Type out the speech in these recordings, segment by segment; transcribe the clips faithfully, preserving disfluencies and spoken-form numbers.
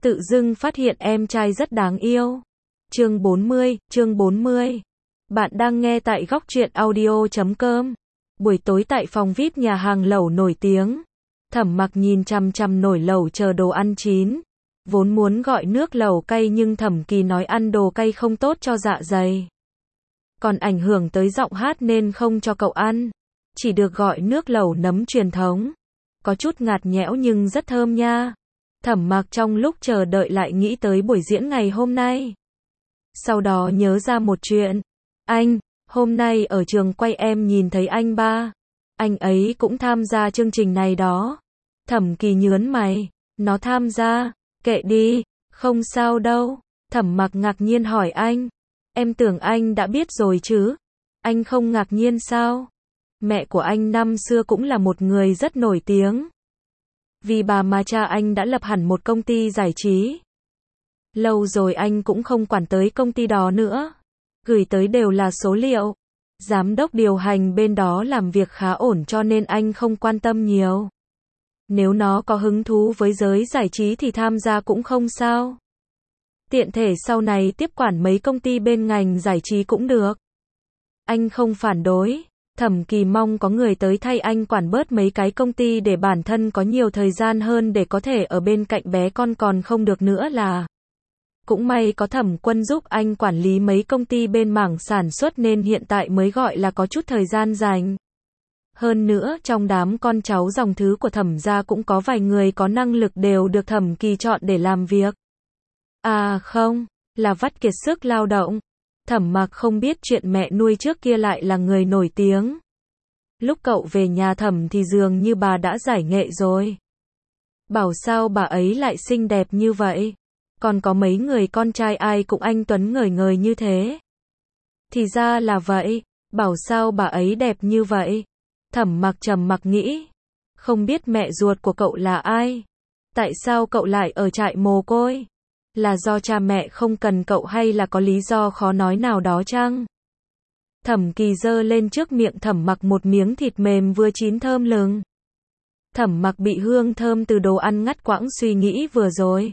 Tự dưng phát hiện em trai rất đáng yêu. Chương bốn mươi, chương bốn mươi. Bạn đang nghe tại góc truyện audio chấm com. Buổi tối tại phòng vi ai pi nhà hàng lẩu nổi tiếng. Thẩm Mặc nhìn chằm chằm nồi lẩu chờ đồ ăn chín. Vốn muốn gọi nước lẩu cay nhưng Thẩm Kỳ nói ăn đồ cay không tốt cho dạ dày. Còn ảnh hưởng tới giọng hát nên không cho cậu ăn. Chỉ được gọi nước lẩu nấm truyền thống. Có chút ngạt nhẽo nhưng rất thơm nha. Thẩm Mặc trong lúc chờ đợi lại nghĩ tới buổi diễn ngày hôm nay. Sau đó nhớ ra một chuyện. Anh, hôm nay ở trường quay em nhìn thấy anh ba. Anh ấy cũng tham gia chương trình này đó. Thẩm Kỳ nhớn mày. Nó tham gia, kệ đi, không sao đâu. Thẩm Mặc ngạc nhiên hỏi anh. Em tưởng anh đã biết rồi chứ. Anh không ngạc nhiên sao? Mẹ của anh năm xưa cũng là một người rất nổi tiếng. Vì bà mà cha anh đã lập hẳn một công ty giải trí. Lâu rồi anh cũng không quản tới công ty đó nữa. Gửi tới đều là số liệu. Giám đốc điều hành bên đó làm việc khá ổn cho nên anh không quan tâm nhiều. Nếu nó có hứng thú với giới giải trí thì tham gia cũng không sao. Tiện thể sau này tiếp quản mấy công ty bên ngành giải trí cũng được. Anh không phản đối. Thẩm Kỳ mong có người tới thay anh quản bớt mấy cái công ty để bản thân có nhiều thời gian hơn để có thể ở bên cạnh bé con, còn không được nữa là. Cũng may có Thẩm Quân giúp anh quản lý mấy công ty bên mảng sản xuất nên hiện tại mới gọi là có chút thời gian rảnh. Hơn nữa trong đám con cháu dòng thứ của Thẩm gia cũng có vài người có năng lực đều được Thẩm Kỳ chọn để làm việc. À không, là vắt kiệt sức lao động. Thẩm Mặc không biết chuyện mẹ nuôi trước kia lại là người nổi tiếng. Lúc cậu về nhà Thẩm thì dường như bà đã giải nghệ rồi. Bảo sao bà ấy lại xinh đẹp như vậy. Còn có mấy người con trai ai cũng anh tuấn ngời ngời như thế. Thì ra là vậy. Bảo sao bà ấy đẹp như vậy. Thẩm Mặc trầm mặc nghĩ. Không biết mẹ ruột của cậu là ai. Tại sao cậu lại ở trại mồ côi. Là do cha mẹ không cần cậu hay là có lý do khó nói nào đó chăng? Thẩm Kỳ giơ lên trước miệng Thẩm Mặc một miếng thịt mềm vừa chín thơm lừng. Thẩm Mặc bị hương thơm từ đồ ăn ngắt quãng suy nghĩ vừa rồi.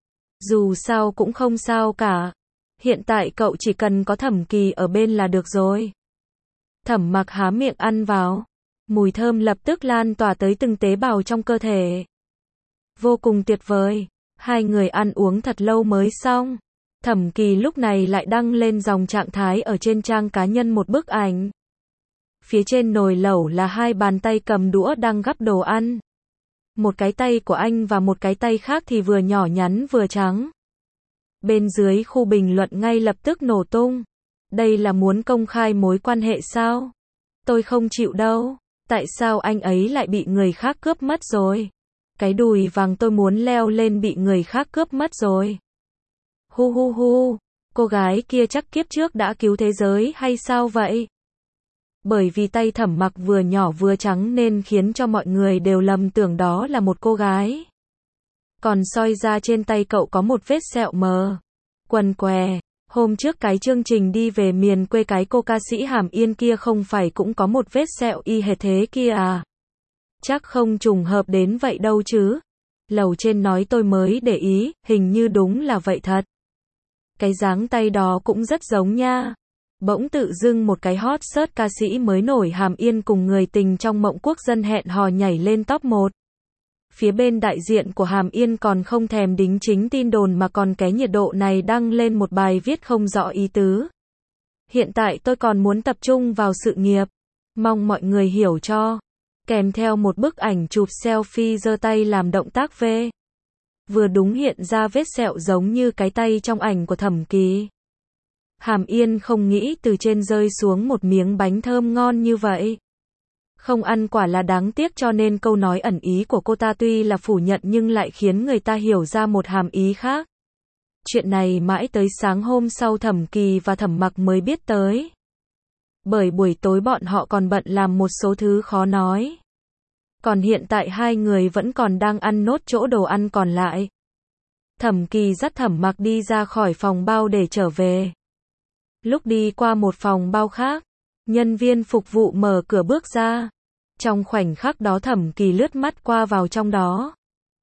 Dù sao cũng không sao cả. Hiện tại cậu chỉ cần có Thẩm Kỳ ở bên là được rồi. Thẩm Mặc há miệng ăn vào. Mùi thơm lập tức lan tỏa tới từng tế bào trong cơ thể. Vô cùng tuyệt vời. Hai người ăn uống thật lâu mới xong. Thẩm Kỳ lúc này lại đăng lên dòng trạng thái ở trên trang cá nhân một bức ảnh. Phía trên nồi lẩu là hai bàn tay cầm đũa đang gắp đồ ăn. Một cái tay của anh và một cái tay khác thì vừa nhỏ nhắn vừa trắng. Bên dưới khu bình luận ngay lập tức nổ tung. Đây là muốn công khai mối quan hệ sao? Tôi không chịu đâu. Tại sao anh ấy lại bị người khác cướp mất rồi? Cái đùi vàng tôi muốn leo lên bị người khác cướp mất rồi. Hu hu hu, cô gái kia chắc kiếp trước đã cứu thế giới hay sao vậy? Bởi vì tay Thẩm Mặc vừa nhỏ vừa trắng nên khiến cho mọi người đều lầm tưởng đó là một cô gái. Còn soi ra trên tay cậu có một vết sẹo mờ. Quần què, hôm trước cái chương trình đi về miền quê cái cô ca sĩ Hàm Yên kia không phải cũng có một vết sẹo y hệt thế kia à? Chắc không trùng hợp đến vậy đâu chứ. Lầu trên nói tôi mới để ý, hình như đúng là vậy thật. Cái dáng tay đó cũng rất giống nha. Bỗng tự dưng một cái hot search ca sĩ mới nổi Hàm Yên cùng người tình trong mộng quốc dân hẹn hò nhảy lên top một. Phía bên đại diện của Hàm Yên còn không thèm đính chính tin đồn mà còn cái nhiệt độ này đăng lên một bài viết không rõ ý tứ. Hiện tại tôi còn muốn tập trung vào sự nghiệp. Mong mọi người hiểu cho. Kèm theo một bức ảnh chụp selfie giơ tay làm động tác V. Vừa đúng hiện ra vết sẹo giống như cái tay trong ảnh của Thẩm Kỳ. Hàm Yên không nghĩ từ trên rơi xuống một miếng bánh thơm ngon như vậy. Không ăn quả là đáng tiếc, cho nên câu nói ẩn ý của cô ta tuy là phủ nhận nhưng lại khiến người ta hiểu ra một hàm ý khác. Chuyện này mãi tới sáng hôm sau Thẩm Kỳ và Thẩm Mặc mới biết tới. Bởi buổi tối bọn họ còn bận làm một số thứ khó nói. Còn hiện tại hai người vẫn còn đang ăn nốt chỗ đồ ăn còn lại. Thẩm Kỳ dắt Thẩm Mặc đi ra khỏi phòng bao để trở về. Lúc đi qua một phòng bao khác, nhân viên phục vụ mở cửa bước ra. Trong khoảnh khắc đó Thẩm Kỳ lướt mắt qua vào trong đó.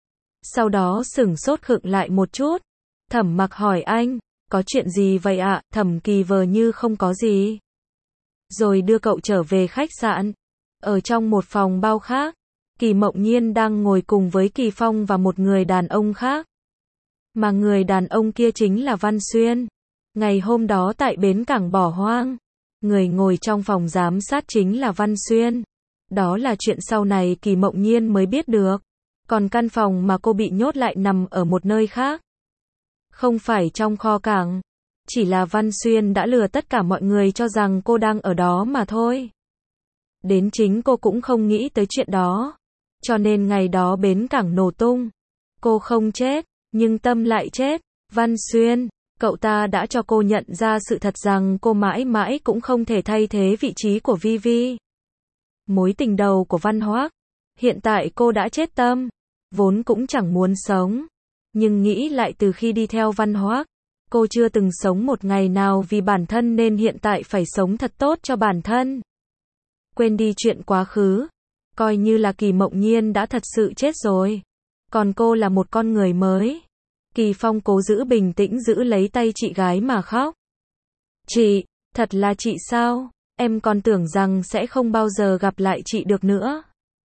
Sau đó sửng sốt khựng lại một chút. Thẩm Mặc hỏi anh, có chuyện gì vậy ạ? Thẩm Kỳ vờ như không có gì. Rồi đưa cậu trở về khách sạn. Ở trong một phòng bao khác, Kỳ Mộng Nhiên đang ngồi cùng với Kỳ Phong và một người đàn ông khác. Mà người đàn ông kia chính là Văn Xuyên. Ngày hôm đó tại bến cảng bỏ hoang, người ngồi trong phòng giám sát chính là Văn Xuyên. Đó là chuyện sau này Kỳ Mộng Nhiên mới biết được. Còn căn phòng mà cô bị nhốt lại nằm ở một nơi khác. Không phải trong kho cảng. Chỉ là Văn Xuyên đã lừa tất cả mọi người cho rằng cô đang ở đó mà thôi. Đến chính cô cũng không nghĩ tới chuyện đó. Cho nên ngày đó bến cảng nổ tung. Cô không chết, nhưng tâm lại chết. Văn Xuyên, cậu ta đã cho cô nhận ra sự thật rằng cô mãi mãi cũng không thể thay thế vị trí của Vi Vi. Mối tình đầu của Văn Hoác. Hiện tại cô đã chết tâm. Vốn cũng chẳng muốn sống. Nhưng nghĩ lại từ khi đi theo Văn Hoác, cô chưa từng sống một ngày nào vì bản thân nên hiện tại phải sống thật tốt cho bản thân. Quên đi chuyện quá khứ. Coi như là Kỳ Mộng Nhiên đã thật sự chết rồi. Còn cô là một con người mới. Kỳ Phong cố giữ bình tĩnh giữ lấy tay chị gái mà khóc. Chị, thật là chị sao? Em còn tưởng rằng sẽ không bao giờ gặp lại chị được nữa.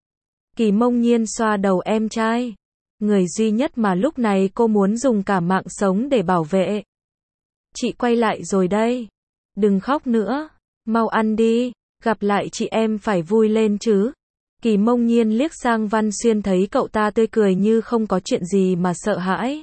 Kỳ Mộng Nhiên xoa đầu em trai. Người duy nhất mà lúc này cô muốn dùng cả mạng sống để bảo vệ. Chị quay lại rồi đây. Đừng khóc nữa. Mau ăn đi. Gặp lại chị em phải vui lên chứ. Kỳ Mộng Nhiên liếc sang Văn Xuyên thấy cậu ta tươi cười như không có chuyện gì mà sợ hãi.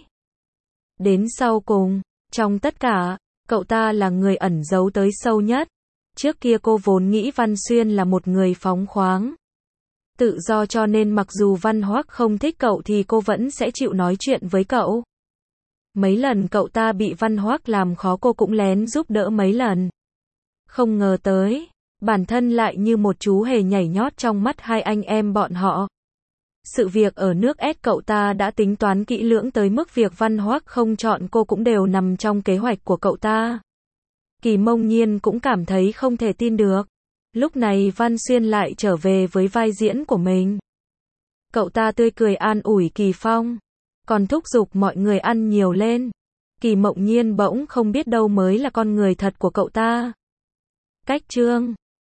Đến sau cùng, trong tất cả, cậu ta là người ẩn giấu tới sâu nhất. Trước kia cô vốn nghĩ Văn Xuyên là một người phóng khoáng, tự do cho nên mặc dù Văn Hoác không thích cậu thì cô vẫn sẽ chịu nói chuyện với cậu. Mấy lần cậu ta bị Văn Hoác làm khó cô cũng lén giúp đỡ mấy lần. Không ngờ tới, bản thân lại như một chú hề nhảy nhót trong mắt hai anh em bọn họ. Sự việc ở nước S cậu ta đã tính toán kỹ lưỡng tới mức việc Văn Hoác không chọn cô cũng đều nằm trong kế hoạch của cậu ta. Kỳ Mộng Nhiên cũng cảm thấy không thể tin được. Lúc này Văn Xuyên lại trở về với vai diễn của mình. Cậu ta tươi cười an ủi Kỳ Phong, còn thúc giục mọi người ăn nhiều lên. Kỳ Mộng Nhiên bỗng không biết đâu mới là con người thật của cậu ta. Cách chương